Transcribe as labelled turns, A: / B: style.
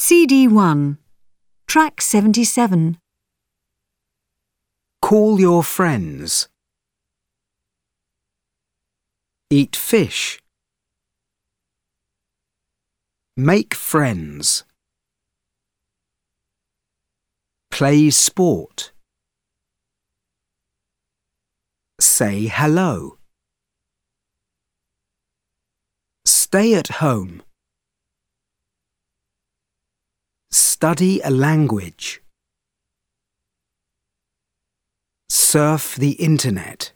A: CD1, Track 77.
B: Call your friends. Eat fish. Make friends. Play sport. Say hello. Stay at home. Study a language. Surf the internet.